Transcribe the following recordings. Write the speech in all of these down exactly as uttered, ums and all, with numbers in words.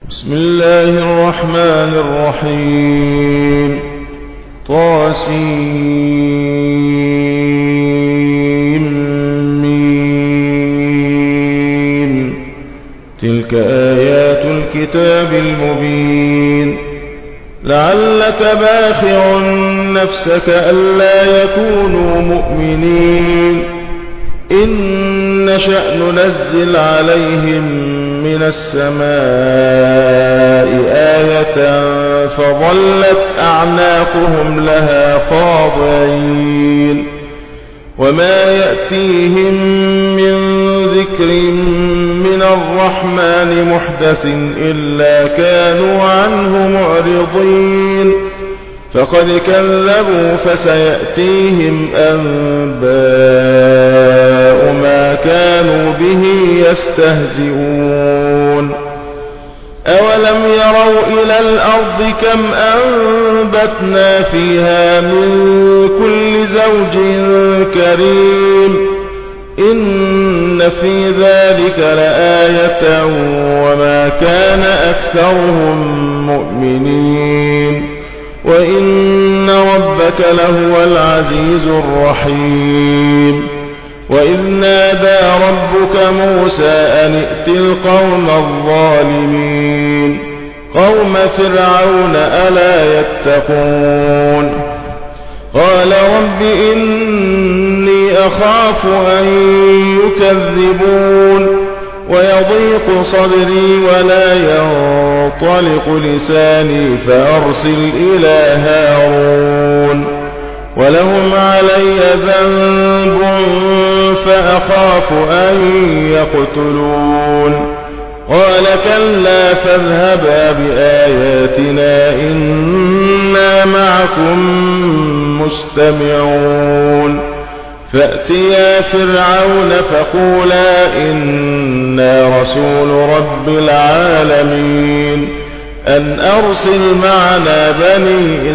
بسم الله الرحمن الرحيم. طاسيم. تلك آيات الكتاب المبين. لعلك باخع نفسك ألا يكونوا مؤمنين إن نشأ ننزل عليهم من السماء آية فظلت أعناقهم لها خاضعين وما يأتيهم من ذكر من الرحمن محدث إلا كانوا عنه معرضين فقد كذبوا فسيأتيهم أنباء ما كانوا به يستهزئون. أولم يروا إلى الأرض كم أنبتنا فيها من كل زوج كريم إن في ذلك لآية وما كان أكثرهم مؤمنين وإن ربك لهو العزيز الرحيم. وإذ نادى ربك موسى أن ائت القوم الظالمين قوم فرعون ألا يتقون قال رب إني أخاف أن يكذبون ويضيق صدري ولا ينطلق لساني فأرسل إلى هارون ولهم علي ذنب فأخاف أن يقتلون قال كلا فاذهبا بآياتنا إنا معكم مستمعون فأتيا فرعون فقولا إنا رسول رب العالمين أن أرسل معنا بني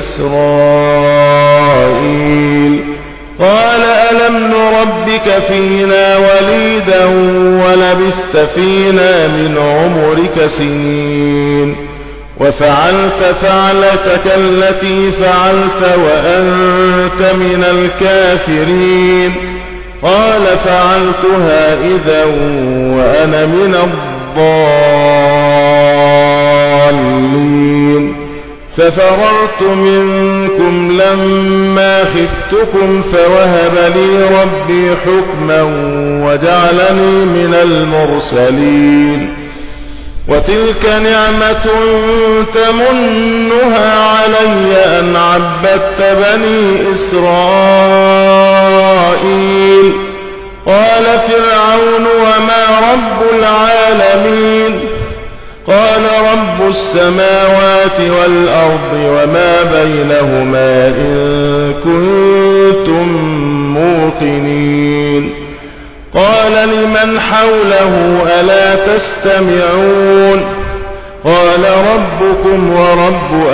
إسرائيل قال ألم نربك فينا وليدا ولبثت فينا من عمرك سنين وفعلت فعلتك التي فعلت وأنت من الكافرين قال فعلتها إذا وأنا من الضالين ففررت منكم لما خفتكم فوهب لي ربي حكما وجعلني من المرسلين وتلك نعمة تمنها علي أن عبدت بني إسرائيل قال فرعون وما رب العالمين قال رب السماوات والأرض وما بينهما إن كنتم موقنين قال لمن حوله ألا تستمعون قال ربكم ورب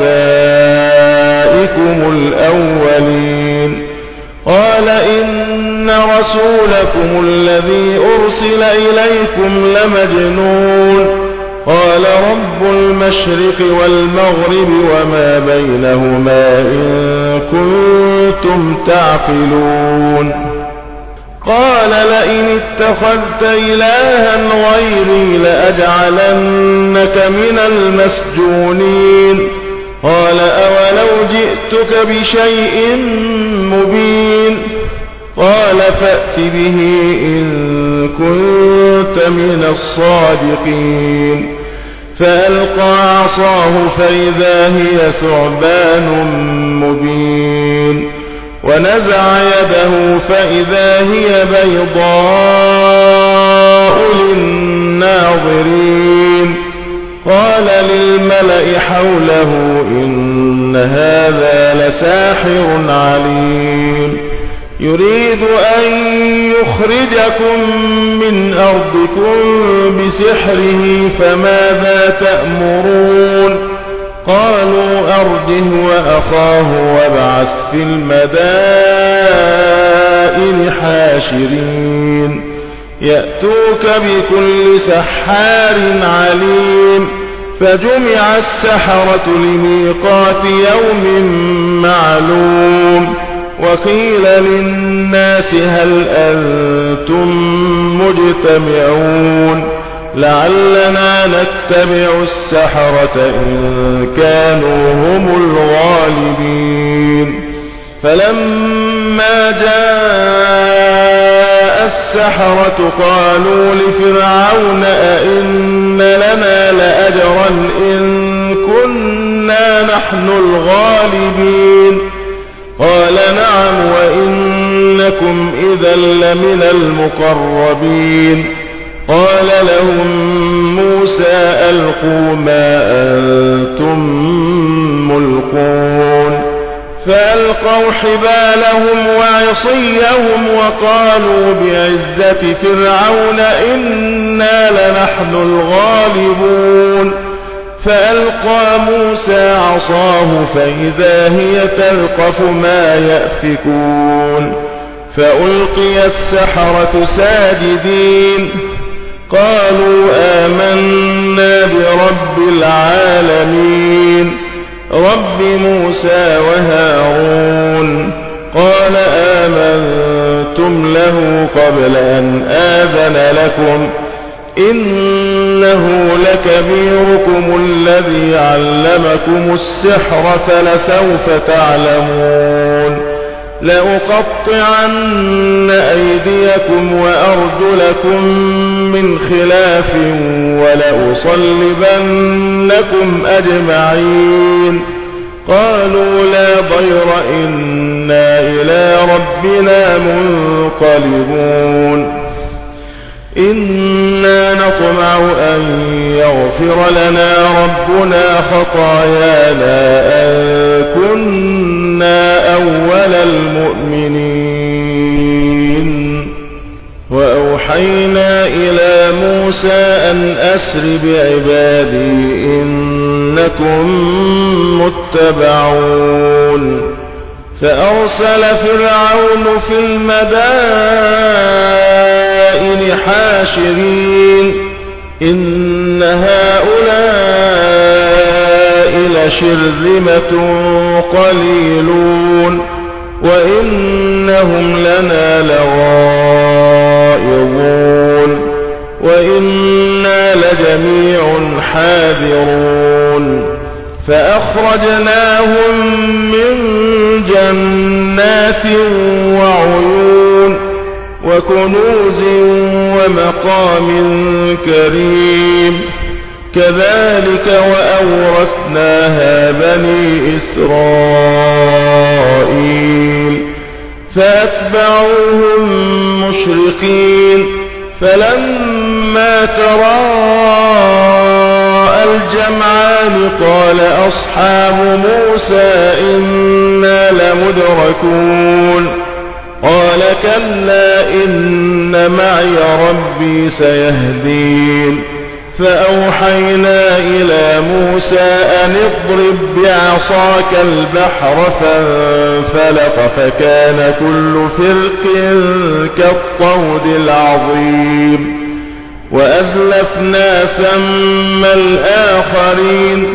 آبائكم الأولين قال إن رسولكم الذي أرسل إليكم لمجنون قال رب المشرق والمغرب وما بينهما إن كنتم تعقلون قال لئن اتخذت إلها غيري لأجعلنك من المسجونين قال أولو جئتك بشيء مبين قال فأت به إن كنت من الصادقين فألقى عصاه فإذا هي ثعبان مبين ونزع يده فإذا هي بيضاء للناظرين قال للملأ حوله إن هذا لساحر عليم يريد أن يخرجكم من أرضكم بسحره فماذا تأمرون قالوا أرجه وأخاه وابعث في المدائن حاشرين يأتوك بكل سحار عليم فجمع السحرة لميقات يوم معلوم وقيل للناس هل أنتم مجتمعون لعلنا نتبع السحرة إن كانوا هم الغالبين فلما جاء السحرة قالوا لفرعون أئن لنا لأجرا إن كنا نحن الغالبين قال نعم وإنكم إذا لمن المقربين قال لهم موسى ألقوا ما أنتم ملقون فألقوا حبالهم وعصيهم وقالوا بعزة فرعون إنا لنحن الغالبون فألقى موسى عصاه فإذا هي تلقف ما يأفكون فألقي السحرة ساجدين قالوا آمنا برب العالمين رب موسى وهارون قال آمنتم له قبل أن آذن لكم إنه لكبيركم الذي علمكم السحر فلسوف تعلمون لأقطعن أيديكم وأرجلكم من خلاف ولأصلبنكم أجمعين قالوا لا ضير إنا إلى ربنا منقلبون إنا نطمع أن يغفر لنا ربنا خطايانا أن كنا أول المؤمنين وأوحينا إلى موسى أن أسر بعبادي إنكم متبعون فأرسل فرعون في المدائن حاشرين إن هؤلاء لشرذمة قليلون وإنهم لنا لغائظون وإنا لجميع حاذرون فأخرجناهم من جنات وعيون وكنوز ومقام كريم كذلك وأورثناها بني إسرائيل فأتبعوهم مشرقين فلما تراءى الجمعان قال أصحاب موسى إنا لمدركون قال كلا إن معي ربي سيهدين فأوحينا إلى موسى أن اضرب بعصاك البحر فانفلق فكان كل فرق كالطود العظيم وأزلفنا ثم الآخرين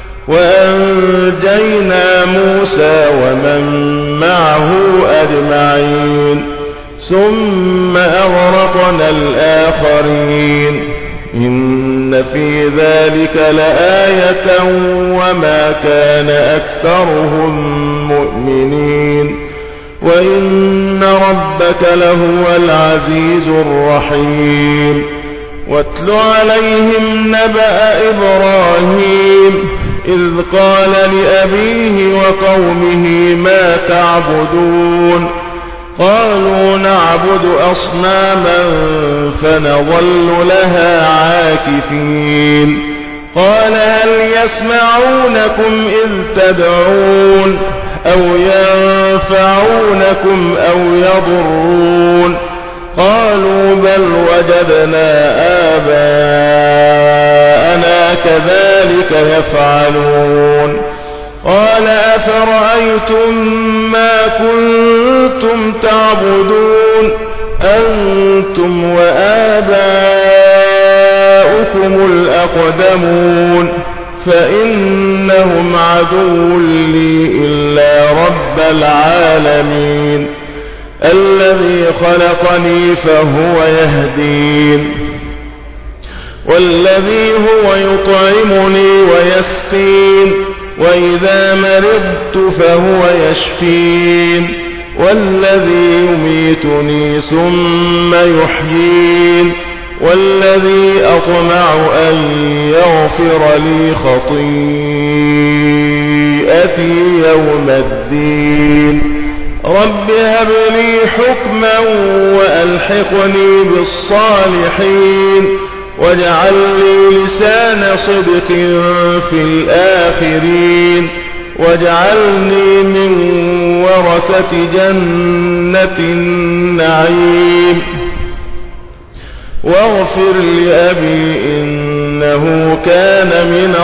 وأنجينا موسى ومن معه أجمعين ثم أغرقنا الآخرين إن في ذلك لآية وما كان أكثرهم مؤمنين وإن ربك لهو العزيز الرحيم واتل عليهم نبأ إبراهيم إذ قال لأبيه وقومه ما تعبدون قالوا نعبد أصناما فنظل لها عاكفين قال هل يسمعونكم إذ تدعون أو ينفعونكم أو يضرون قالوا بل وجدنا آباءنا كذلك يفعلون قال أفرأيتم ما كنتم تعبدون أنتم وآباؤكم الأقدمون فإنهم عدو لي إلا رب العالمين الذي خلقني فهو يهدين والذي هو يطعمني ويسقين وإذا مرضت فهو يشفين والذي يميتني ثم يحيين والذي أطمع أن يغفر لي خطيئتي يوم الدين رب هب لي حكما وألحقني بالصالحين واجعل لي لسان صدق في الآخرين واجعلني من ورثة جنة النعيم واغفر لأبي إنه كان من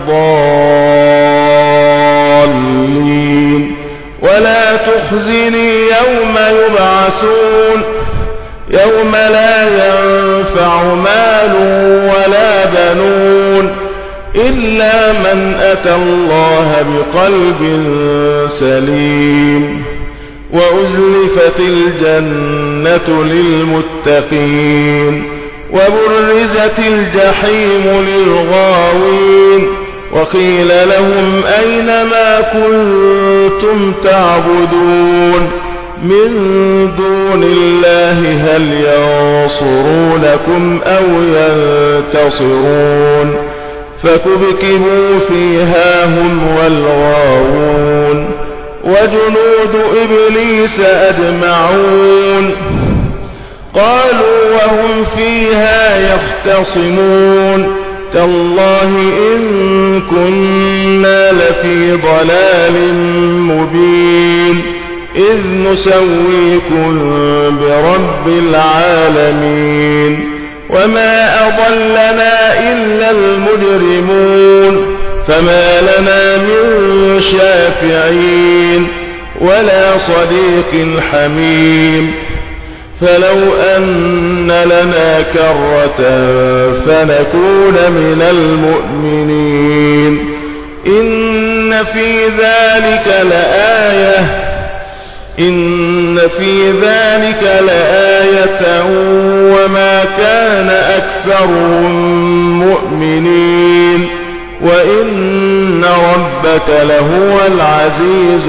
الضالين ولا تخزني يوم يبعثون يوم لا ينفع مال ولا بنون إلا من أتى الله بقلب سليم وأزلفت الجنة للمتقين وبرزت الجحيم للغاوين وقيل لهم أين ما كنتم تعبدون من دون الله هل ينصرونكم أو ينتصرون فكبكبوا فيها هم والغاوون وجنود إبليس أجمعون قالوا وهم فيها يختصمون تالله إن كنا لفي ضلال مبين إذ نسويكم برب العالمين وما أضلنا إلا المجرمون فما لنا من شافعين ولا صديق حميم فلو أن لنا كرة فنكون من المؤمنين إن في ذلك لآية إن في ذلك لآية وما كان أكثرهم مؤمنين وإن ربك لهو العزيز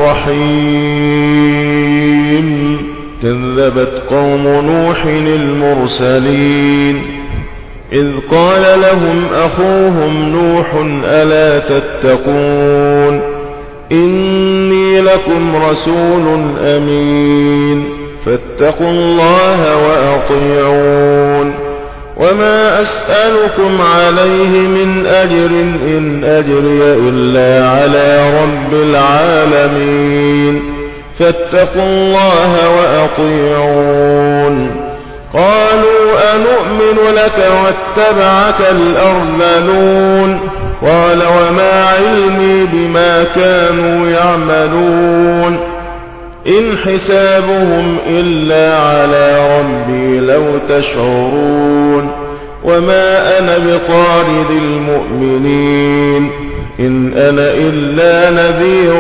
الرحيم كذبت قوم نوح المرسلين إذ قال لهم أخوهم نوح ألا تتقون إني لكم رسول أمين فاتقوا الله وأطيعون وما أسألكم عليه من أجر إن أجري إلا على رب العالمين فاتقوا الله وأطيعون قالوا أنؤمن لك واتبعك الأرذلون قال وما علمي بما كانوا يعملون إن حسابهم إلا على ربي لو تشعرون وما أنا بطارد المؤمنين إن أنا إلا نذير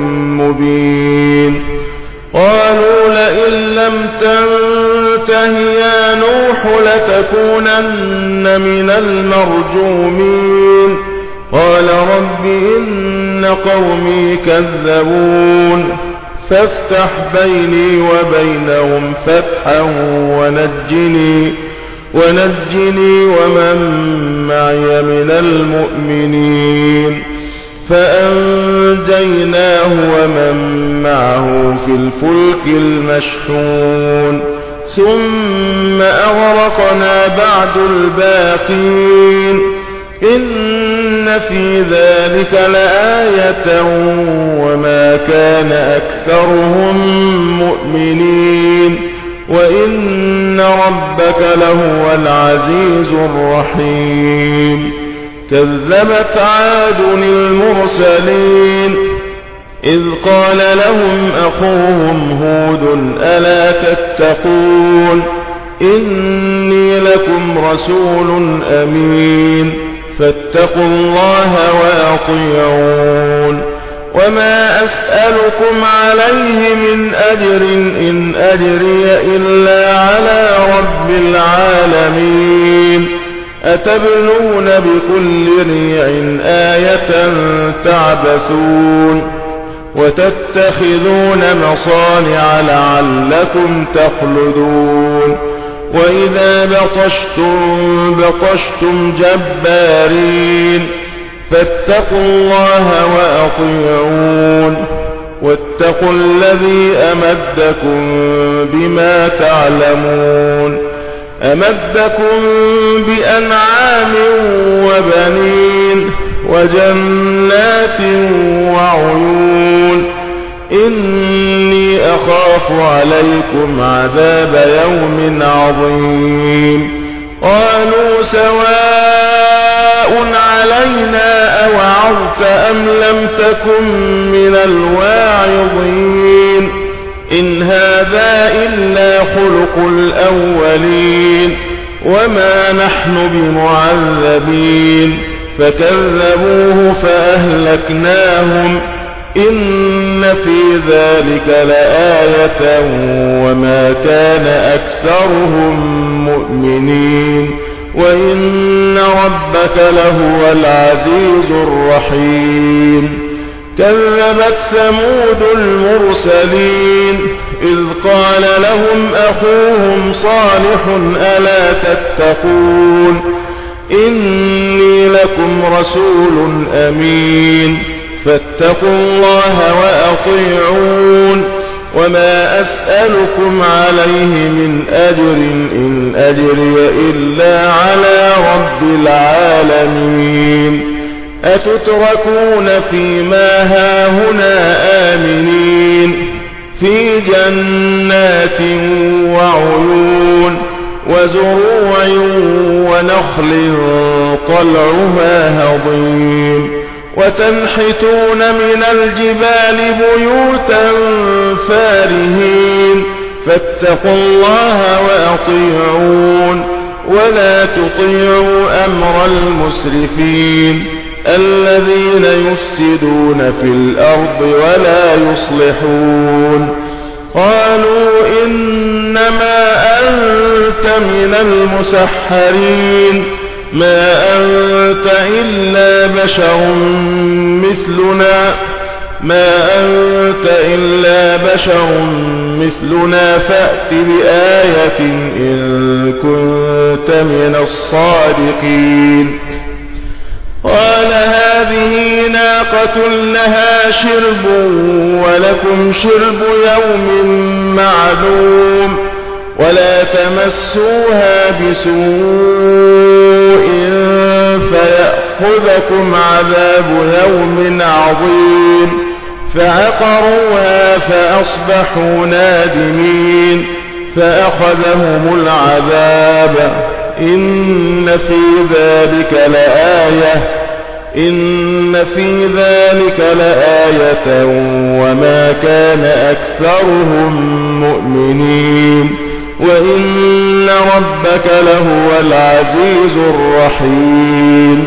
مبين قالوا لئن لم تنته يا نوح لتكونن من المرجومين قال رب إن قومي كذبون فافتح بيني وبينهم فتحا ونجني ونجني ومن معي من المؤمنين فأنجيناه ومن معه في الفلك المشحون ثم أغرقنا بعد الباقين إن في ذلك لآية وما كان أكثرهم مؤمنين وإن ربك لهو العزيز الرحيم كذبت عاد المرسلين إذ قال لهم أخوهم هود ألا تتقون إني لكم رسول أمين فاتقوا الله وأطيعون وما أسألكم عليه من أجر إن أجري إلا على رب العالمين أتبنون بكل ريع آية تعبثون وتتخذون مصانع لعلكم تخلدون وإذا بطشتم بطشتم جبارين فاتقوا الله وأطيعون واتقوا الذي أمدكم بما تعلمون أمدكم بأنعام وبنين وجنات وعيون إني أخاف عليكم عذاب يوم عظيم قالوا سواء علينا أوعظت أم لم تكن من الواعظين إن هذا إلا خلق الأولين وما نحن بمعذبين فكذبوه فأهلكناهم إن في ذلك لآية وما كان أكثرهم مؤمنين وإن ربك لهو العزيز الرحيم كذبت ثمود المرسلين إذ قال لهم أخوهم صالح ألا تتقون إني لكم رسول أمين فاتقوا الله وأطيعون وما أسألكم عليه من أجر إن أجري إلا على رب العالمين أتتركون فيما هاهنا آمنين في جنات وعيون وزروع ونخل طلعها هضيم وتنحتون من الجبال بيوتا فارهين فاتقوا الله وأطيعون ولا تطيعوا أمر المسرفين الذين يفسدون في الأرض ولا يصلحون قالوا إنما أنت من المسحرين ما أنت إلا بشر مثلنا ما أنت إلا بشر مثلنا فأت بآية إن كنت من الصادقين قال هذه ناقة لها شرب ولكم شرب يوم معلوم ولا تمسوها بسوء فيأخذكم عذاب يوم عظيم فعقروها فأصبحوا نادمين فأخذهم العذاب إن في ذلك لآية إن في ذلك لآية وما كان أكثرهم مؤمنين وإن ربك لهو العزيز الرحيم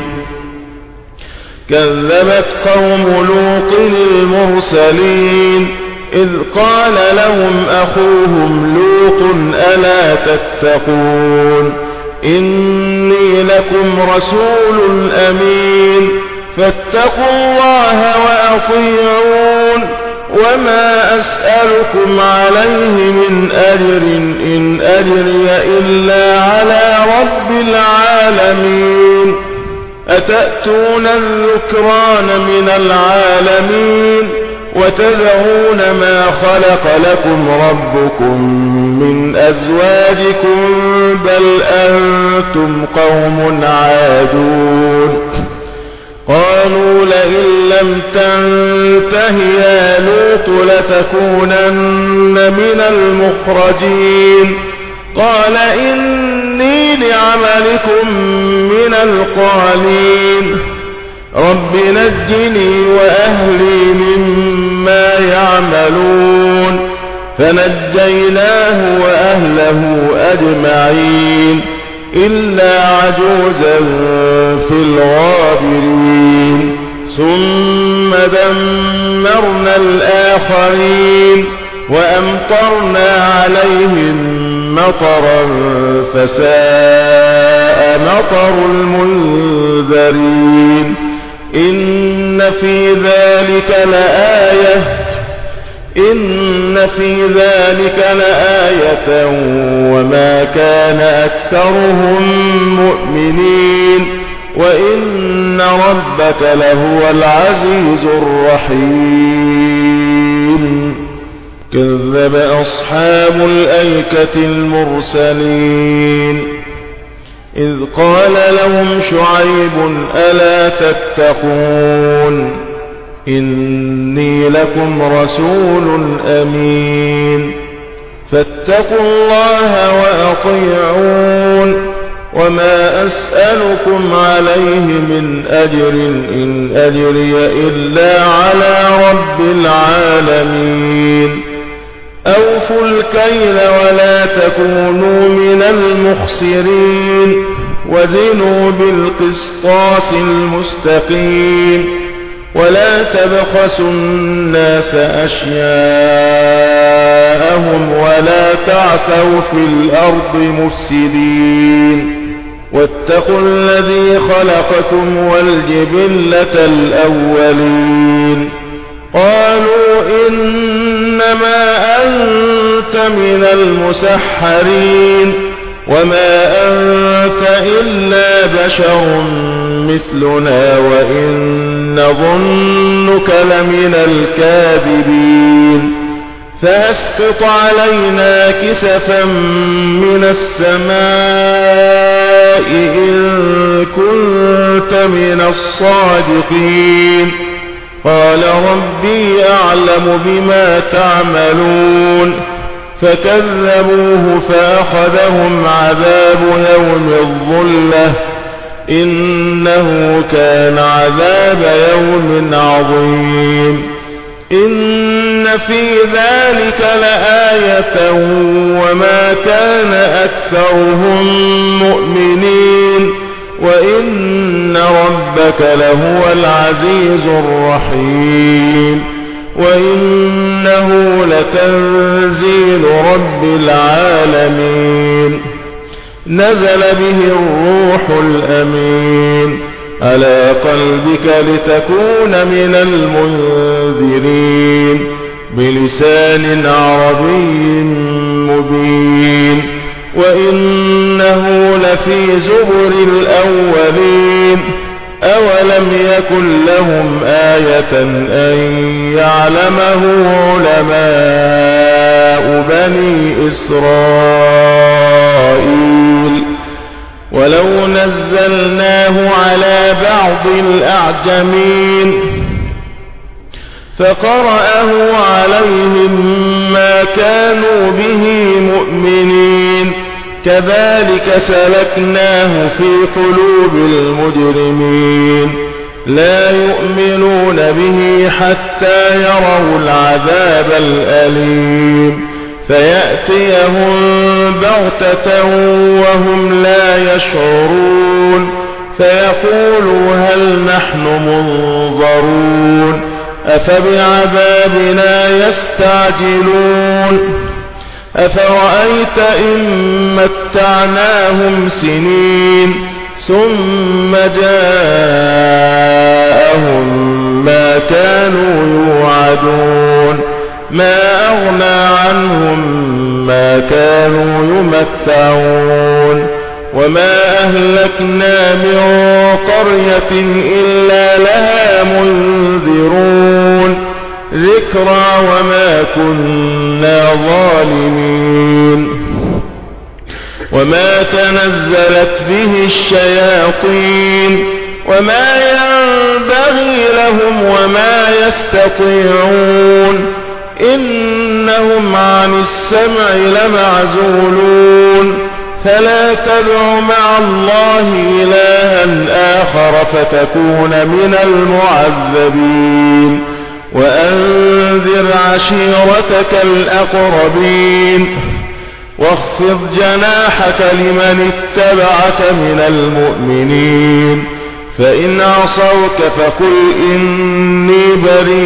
كذبت قوم لوط المرسلين إذ قال لهم أخوهم لوط ألا تتقون إني لكم رسول أمين فاتقوا الله وأطيعون وما أسألكم عليه من أجر إن أجري إلا على رب العالمين أتأتون الذكران من العالمين وتذرون ما خلق لكم ربكم من أزواجكم بل أنتم قوم عادون قالوا لئن لم تنته يا لوط لتكونن من المخرجين قال إني لعملكم من القالين رب نجني وأهلي مما يعملون فنجيناه وأهله أجمعين إلا عجوزا في الغابرين ثم دمرنا الآخرين وأمطرنا عليهم مطرا فساء مطر المنذرين إن في ذلك لآية إن في ذلك لآية وما كان أكثرهم مؤمنين وإن ربك لهو العزيز الرحيم كذب أصحاب الأيكة المرسلين إذ قال لهم شعيب ألا تتقون إني لكم رسول أمين فاتقوا الله وأطيعون وما أسألكم عليه من أجر إن أجري إلا على رب العالمين أوفوا الكيل ولا تكونوا من المخسرين وزنوا بالقسطاس المستقيم ولا تبخسوا الناس أشياءهم ولا تعثوا في الأرض مفسدين واتقوا الذي خلقكم والجبلة الأولين قالوا إنما أنت من المسحرين وما أنت إلا بشر مثلنا وإن نظنك لمن الكاذبين فأسقط علينا كسفا من السماء إن كنت من الصادقين قال ربي أعلم بما تعملون فكذبوه فأخذهم عذاب يوم الظلة إنه كان عذاب يوم عظيم إن في ذلك لآية وما كان أكثرهم مؤمنين وإن ربك لهو العزيز الرحيم وإنه لتنزيل رب العالمين نزل به الروح الأمين على قلبك لتكون من المنذرين بلسان عربي مبين وإنه لفي زبر الأولين أولم يكن لهم آية أن يعلمه علماء بني إسرائيل ولو نزلناه على بعض الأعجمين فقرأه عليهم ما كانوا به مؤمنين كذلك سلكناه في قلوب المجرمين لا يؤمنون به حتى يروا العذاب الأليم فيأتيهم بغتة وهم لا يشعرون فيقولوا هل نحن منظرون أفبعذابنا يستعجلون أفرأيت إن متعناهم سنين ثم جاءهم ما كانوا يوعدون ما أغنى عنهم ما كانوا يمتعون وما أهلكنا من قرية إلا لها منذرون ذكرى وما كنا ظالمين وما تنزلت به الشياطين وما ينبغي لهم وما يستطيعون إنهم عن السمع لمعزولون فلا تدع مع الله إلها آخر فتكون من المعذبين وأنذر عشيرتك الأقربين واخفض جناحك لمن اتبعك من المؤمنين فإن عصوك فقل إني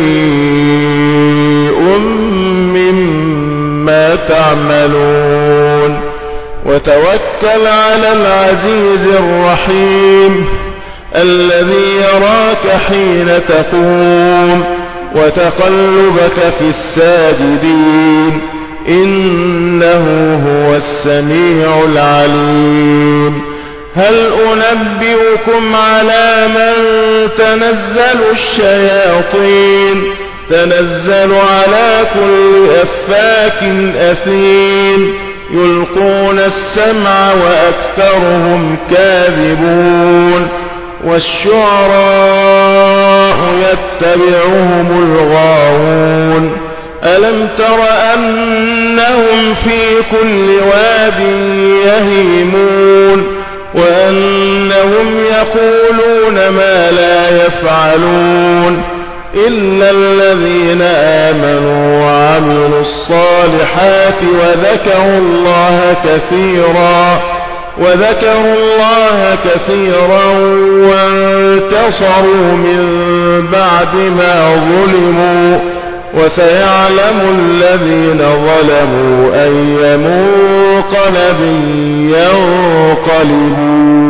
بريء مما تعملون وتوكل على العزيز الرحيم الذي يراك حين تقوم وتقلبك في الساجدين إنه هو السميع العليم هل أنبئكم على من تنزل الشياطين تنزل على كل أفاك أثيم يلقون السمع وأكثرهم كاذبون والشعراء يتبعهم الغاوون ألم تر أنهم في كل واد يهيمون وأنهم يقولون ما لا يفعلون إلا الذين آمنوا وعملوا الصالحات وذكروا الله كثيرا وذكروا الله كثيرا وانتصروا من بعد ما ظلموا وسيعلم الذين ظلموا أي منقلب ينقلبون